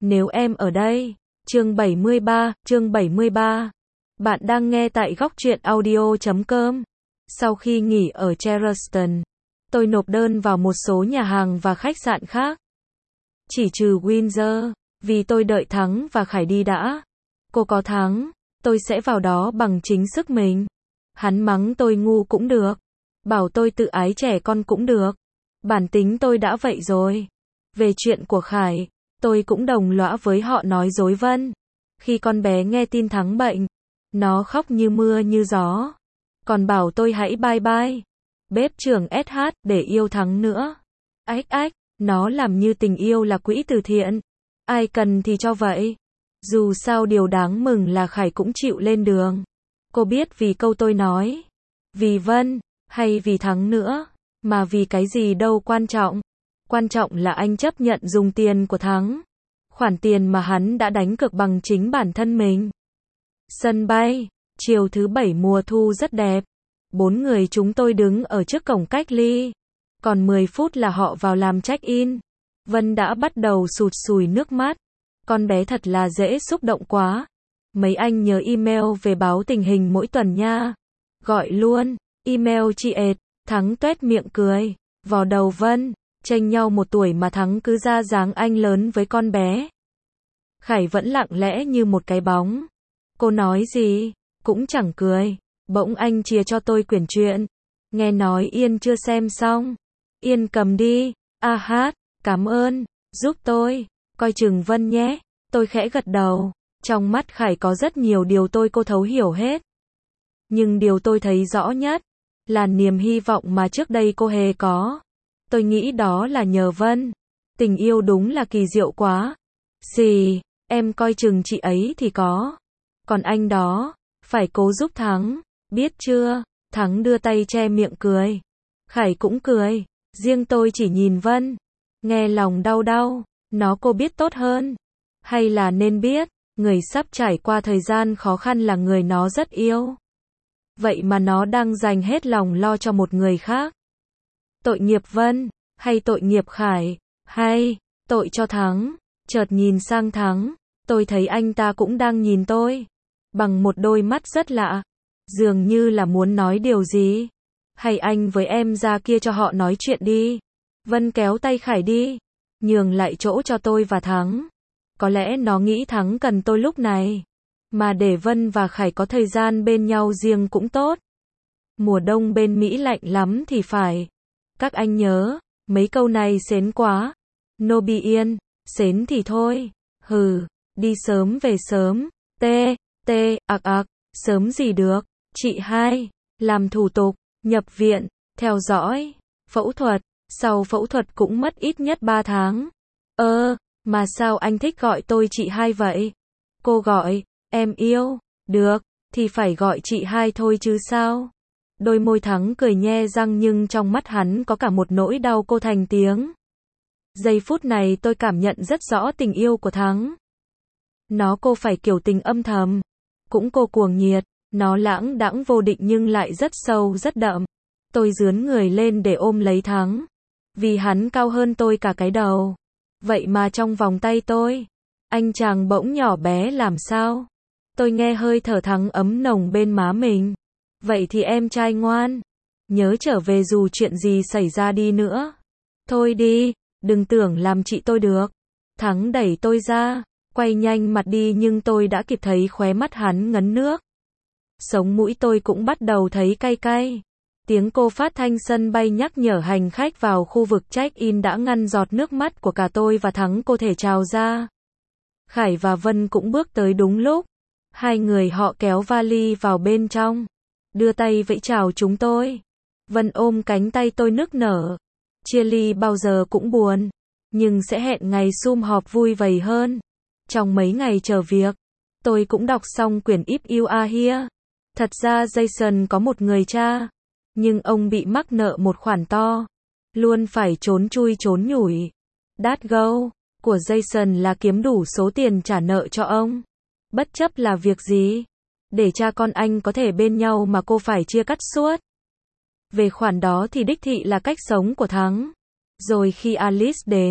Nếu em ở đây. Chương 73. Bạn đang nghe tại góc truyện audio.com. Sau khi nghỉ ở Charleston, tôi nộp đơn vào một số nhà hàng và khách sạn khác. Chỉ trừ Windsor, vì tôi đợi Thắng và Khải đi đã. Cô có Thắng, tôi sẽ vào đó bằng chính sức mình. Hắn mắng tôi ngu cũng được. Bảo tôi tự ái trẻ con cũng được. Bản tính tôi đã vậy rồi. Về chuyện của Khải, tôi cũng đồng lõa với họ nói dối Vân. Khi con bé nghe tin Thắng bệnh, nó khóc như mưa như gió. Còn bảo tôi hãy bye bye. Bếp trưởng SH để yêu Thắng nữa. Ách, nó làm như tình yêu là quỹ từ thiện. Ai cần thì cho vậy. Dù sao điều đáng mừng là Khải cũng chịu lên đường. Cô biết vì câu tôi nói. Vì Vân, hay vì Thắng nữa. Mà vì cái gì đâu quan trọng. Quan trọng là anh chấp nhận dùng tiền của Thắng. Khoản tiền mà hắn đã đánh cược bằng chính bản thân mình. Sân bay, chiều thứ Bảy mùa thu rất đẹp. 4 người chúng tôi đứng ở trước cổng cách ly. Còn 10 phút là họ vào làm check-in. Vân đã bắt đầu sụt sùi nước mắt. Con bé thật là dễ xúc động quá. Mấy anh nhớ email về báo tình hình mỗi tuần nha. Gọi luôn, email chị ệt. Thắng tuét miệng cười. Vò đầu Vân, chênh nhau 1 tuổi mà Thắng cứ ra dáng anh lớn với con bé. Khải vẫn lặng lẽ như một cái bóng. Cô nói gì, cũng chẳng cười. Bỗng anh chia cho tôi quyển truyện. Nghe nói Yên chưa xem xong. Yên cầm đi. Cảm ơn, giúp tôi. Coi chừng Vân nhé. Tôi khẽ gật đầu. Trong mắt Khải có rất nhiều điều cô thấu hiểu hết. Nhưng điều tôi thấy rõ nhất là niềm hy vọng mà trước đây cô hề có. Tôi nghĩ đó là nhờ Vân. Tình yêu đúng là kỳ diệu quá. Em coi chừng chị ấy thì có. Còn anh đó, phải cố giúp Thắng, biết chưa? Thắng đưa tay che miệng cười. Khải cũng cười. Riêng tôi chỉ nhìn Vân. Nghe lòng đau. Nó cô biết tốt hơn. Hay là nên biết, người sắp trải qua thời gian khó khăn là người nó rất yêu. Vậy mà nó đang dành hết lòng lo cho một người khác. Tội nghiệp Vân, hay tội nghiệp Khải, hay tội cho Thắng. Chợt nhìn sang Thắng, tôi thấy anh ta cũng đang nhìn tôi. Bằng một đôi mắt rất lạ. Dường như là muốn nói điều gì. Hay anh với em ra kia cho họ nói chuyện đi. Vân kéo tay Khải đi. Nhường lại chỗ cho tôi và Thắng. Có lẽ nó nghĩ Thắng cần tôi lúc này. Mà để Vân và Khải có thời gian bên nhau riêng cũng tốt. Mùa đông bên Mỹ lạnh lắm thì phải. Các anh nhớ, mấy câu này sến quá. Nobi Yên, sến thì thôi. Đi sớm về sớm. Sớm gì được. Chị hai, làm thủ tục, nhập viện, theo dõi, phẫu thuật. Sau phẫu thuật cũng mất ít nhất 3 tháng. Mà sao anh thích gọi tôi chị hai vậy? Cô gọi, em yêu. Được, thì phải gọi chị hai thôi chứ sao? Đôi môi Thắng cười nhe răng nhưng trong mắt hắn có cả một nỗi đau cô thành tiếng. Giây phút này tôi cảm nhận rất rõ tình yêu của Thắng. Nó cô phải kiểu tình âm thầm. Cũng cô cuồng nhiệt. Nó lãng đãng vô định nhưng lại rất sâu rất đậm. Tôi dướn người lên để ôm lấy Thắng. Vì hắn cao hơn tôi cả cái đầu. Vậy mà trong vòng tay tôi, anh chàng bỗng nhỏ bé làm sao? Tôi nghe hơi thở Thắng ấm nồng bên má mình. Vậy thì em trai ngoan. Nhớ trở về dù chuyện gì xảy ra đi nữa. Thôi đi, đừng tưởng làm chị tôi được. Thắng đẩy tôi ra, quay nhanh mặt đi nhưng tôi đã kịp thấy khóe mắt hắn ngấn nước. Sống mũi tôi cũng bắt đầu thấy cay cay. Tiếng cô phát thanh sân bay nhắc nhở hành khách vào khu vực check-in đã ngăn giọt nước mắt của cả tôi và Thắng cô thể trào ra. Khải và Vân cũng bước tới đúng lúc. Hai người họ kéo vali vào bên trong. Đưa tay vẫy chào chúng tôi. Vân ôm cánh tay tôi nức nở. Chia ly bao giờ cũng buồn. Nhưng sẽ hẹn ngày sum họp vui vầy hơn. Trong mấy ngày chờ việc, tôi cũng đọc xong quyển If You Are Here. Thật ra Jason có một người cha. Nhưng ông bị mắc nợ một khoản to. Luôn phải trốn chui trốn nhủi. That goal của Jason là kiếm đủ số tiền trả nợ cho ông. Bất chấp là việc gì. Để cha con anh có thể bên nhau mà cô phải chia cắt suốt. Về khoản đó thì đích thị là cách sống của Thắng. Rồi khi Alice đến,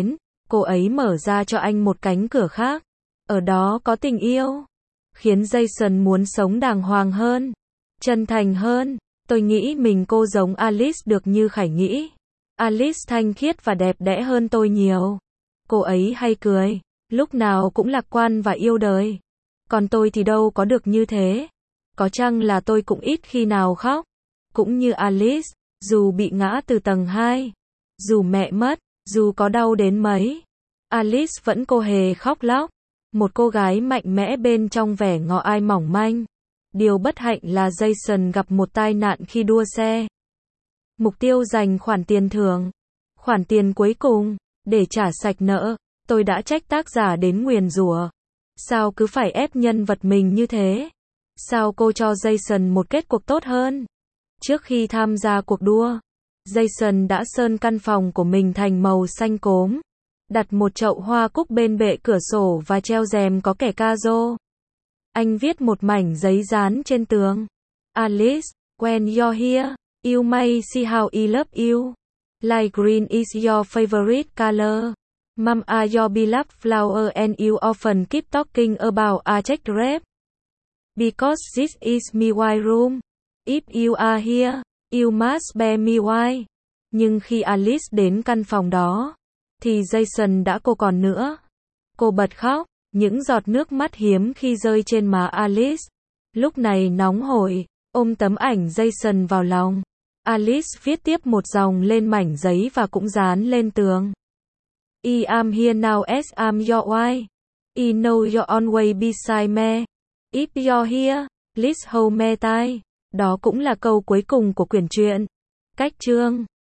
Cô ấy mở ra cho anh một cánh cửa khác. Ở đó có tình yêu. Khiến Jason muốn sống đàng hoàng hơn. Chân thành hơn. Tôi nghĩ mình cô giống Alice được như Khải nghĩ. Alice thanh khiết và đẹp đẽ hơn tôi nhiều. Cô ấy hay cười. Lúc nào cũng lạc quan và yêu đời. Còn tôi thì đâu có được như thế. Có chăng là tôi cũng ít khi nào khóc. Cũng như Alice, dù bị ngã từ tầng 2, dù mẹ mất, dù có đau đến mấy, Alice vẫn cô hề khóc lóc. Một cô gái mạnh mẽ bên trong vẻ ngọ ai mỏng manh. Điều bất hạnh là Jason gặp một tai nạn khi đua xe. Mục tiêu giành khoản tiền thưởng, khoản tiền cuối cùng, để trả sạch nợ. Tôi đã trách tác giả đến nguyền rủa. Sao cứ phải ép nhân vật mình như thế? Sao cô cho Jason một kết cuộc tốt hơn? Trước khi tham gia cuộc đua, Jason đã sơn căn phòng của mình thành màu xanh cốm, đặt một chậu hoa cúc bên bệ cửa sổ và treo rèm có kẻ ca rô. Anh viết một mảnh giấy dán trên tường. Alice, when you're here, you may see how I love you. Light green is your favorite color. Mom are your beloved flower and you often keep talking about a check grape. Because this is my white room. If you are here, you must bear me white. Nhưng khi Alice đến căn phòng đó, thì Jason đã cô còn nữa. Cô bật khóc, những giọt nước mắt hiếm khi rơi trên má Alice. Lúc này nóng hổi, ôm tấm ảnh Jason vào lòng. Alice viết tiếp một dòng lên mảnh giấy và cũng dán lên tường. I am here now as I'm your wife. I know you're always beside me. If you're here, please hold me tight. Đó cũng là câu cuối cùng của quyển truyện. Cách chương